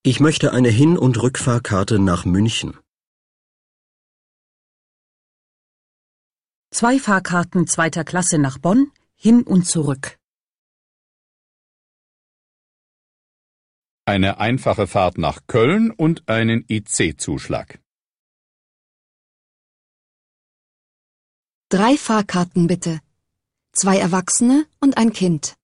Ich möchte eine Hin- und Rückfahrkarte nach München. 2 Fahrkarten 2. Klasse nach Bonn, hin und zurück. Eine einfache Fahrt nach Köln und einen IC-Zuschlag. 3 Fahrkarten bitte. 2 Erwachsene und ein Kind.